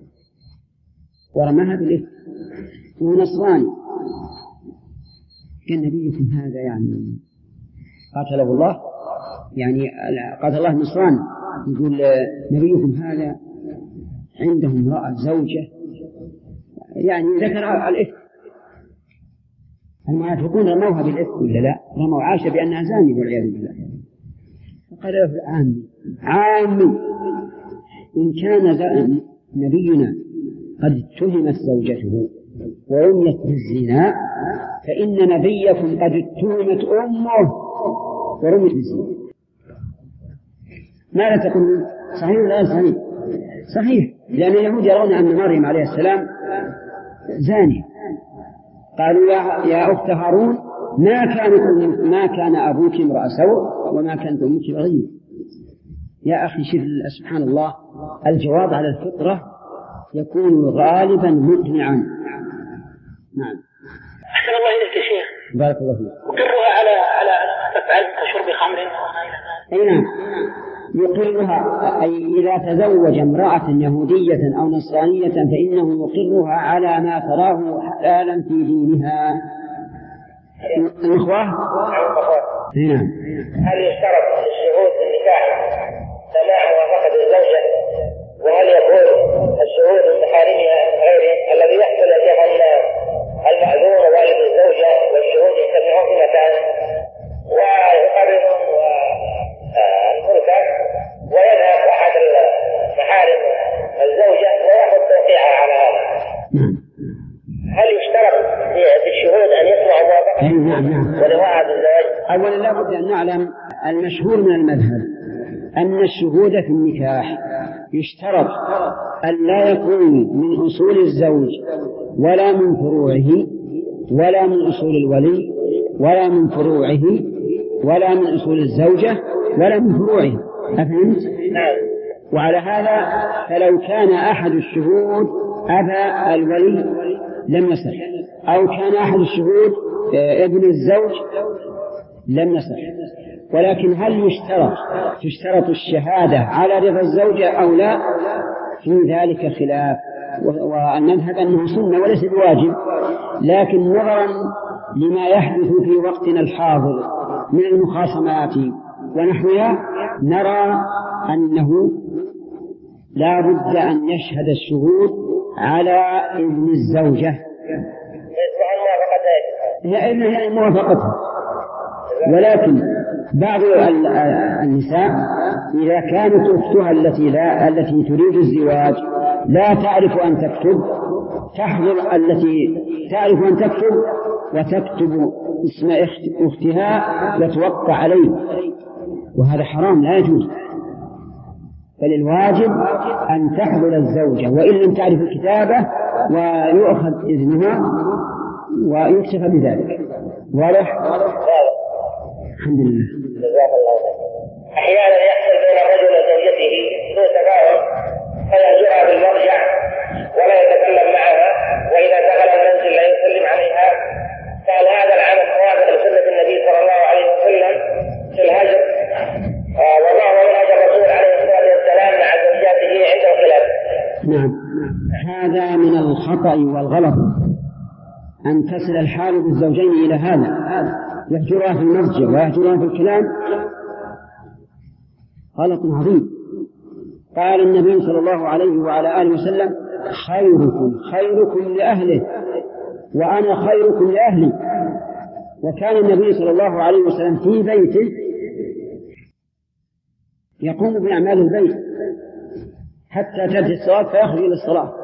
Speaker 1: ونصراني. كان نبيكم هذا يعني قاتله الله، يعني قاتل الله النصراني، يقول نبيكم هذا عنده امرأة زوجة، يعني ذكر الإفك. المنافقون رموها بالإفك ولا لا؟ رموا عائشة بأنها زانية والعياذ بالله. فقال له عامي إن كان نبينا قد اتهمت زوجته ورميت بالزنا فإن نبيكم قد اتهمت أمه ورميت بالزنا. ماذا تقولون؟ صحيح ولا غير صحيح؟ صحيح، لأن اليهود يرون أن مريم عليه السلام زانية. قالوا يا أخت هارون ما كان أبوك امرأ سوء وما كانت أمك بغية. يا أخي شوف سبحان الله، الجواب على الفطرة يكون غالبا مقنعا. نعم.
Speaker 3: أحسن الله إليك يا شيخ.
Speaker 1: بارك الله فيك.
Speaker 3: يقرها على تفعل كشرب خمر وما إلى ذلك.
Speaker 1: أي نعم، يقرها، أي إذا تزوج امرأة يهودية أو نصرانية فإنه يقرها على ما تراه حلالا في دينها. الإخوة؟ نعم.
Speaker 3: هل يشترط الشهود في النكاح سماع موافقة الزوجة؟ وهل يكون الشهود من محارمها غيرهم الذي يحصل يا شيخ المأذون والد الزوجة والشهود يجتمعون في مكان ويقررون والمرتب ويذهب أحد محارم الزوجة ويأخذ توقيعها على هذا؟ هل يشترط في الشهود أن يسمعوا موافقة ولواعد الزواج؟
Speaker 1: أولا لا بد أن نعلم المشهور من المذهب أن الشهود في النكاح يشترط أن لا يكون من أصول الزوج ولا من فروعه ولا من أصول الولي ولا من فروعه ولا من أصول الزوجة ولا من فروعه. أفهمت؟ وعلى هذا فلو كان أحد الشهود أبا الولي لم يصح، أو كان أحد الشهود ابن الزوج لم يصح. ولكن هل تشترط الشهادة على رضا الزوجة أو لا؟ في ذلك خلاف، ونذهب أنه سنة وليس بواجب، لكن نظرا لما يحدث في وقتنا الحاضر من المخاصمات ونحوها نرى أنه لا بد أن يشهد الشهود على ابن الزوجة هي موافقتها. ولكن بعض النساء إذا كانت أختها التي تريد الزواج لا تعرف أن تكتب، تحضر التي تعرف أن تكتب وتكتب اسم أختها وتوقع عليه، وهذا حرام لا يجوز. فللواجب أن تحضر الزوجة وإن لم تعرف الكتابة ويؤخذ إذنها ويكتفى بذلك. واضح؟ الحمد لله.
Speaker 3: أحيانا يحصل بين الرجل وزوجته سوء تفاهم فيهجرها بالمرجع ولا يتكلم معها، وإذا دخل المنزل لا يسلم عليها. فهل هذا العمل موافق لسنة النبي صلى الله عليه وسلم في الهجر؟ وما هو منهج الرسول عليه الصلاة والسلام مع زوجاته عند الخلاف؟
Speaker 1: نعم، هذا من الخطأ والغلط أن تصل الحال بالزوجين إلى هذا، يهجرها في المرجع ويهجرها في الكلام، غلط عظيم. قال النبي صلى الله عليه وعلى آله وسلم: خيركم لأهله وأنا خيركم لأهلي. وكان النبي صلى الله عليه وسلم في بيته يقوم بأعمال البيت حتى تأتي الصلاة فيخرج إلى الصلاة.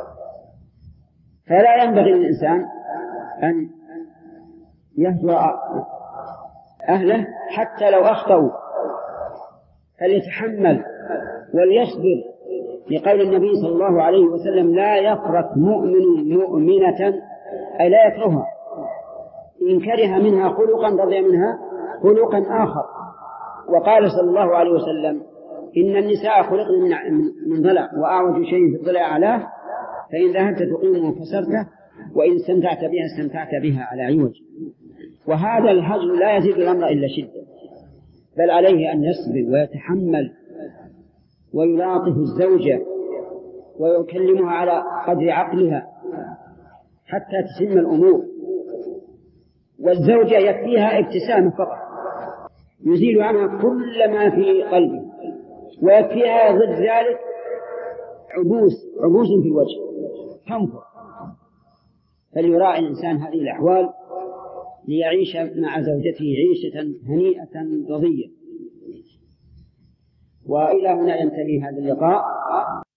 Speaker 1: فلا ينبغي للإنسان أن يهجر أهله حتى لو أخطأوا، فليتحمل وليصبر، لقول النبي صلى الله عليه وسلم: لا يفرق مؤمن مؤمنة، أي لا يكرهها، إن كره منها خلقا رضي منها خلقا آخر. وقال صلى الله عليه وسلم: إن النساء خلقن من ضلع، وأعوج شيء في الضلع أعلاه، فإن ذهبت تقيمه كسرته، وإن استمتعت بها استمتعت بها على عوج. وهذا الهجر لا يزيد الأمر إلا شدة، بل عليه أن يصبر ويتحمل ويلاطف الزوجة ويكلمها على قدر عقلها حتى تتم الأمور. والزوجة يكفيها ابتسامة فقط يزيل عنها كل ما في قلبه، ويكفيها ضد ذلك عبوس في الوجه تنفر. فليراعي الإنسان هذه الأحوال ليعيش مع زوجته عيشة هنيئة رضية. وإلى هنا ينتهي هذا اللقاء.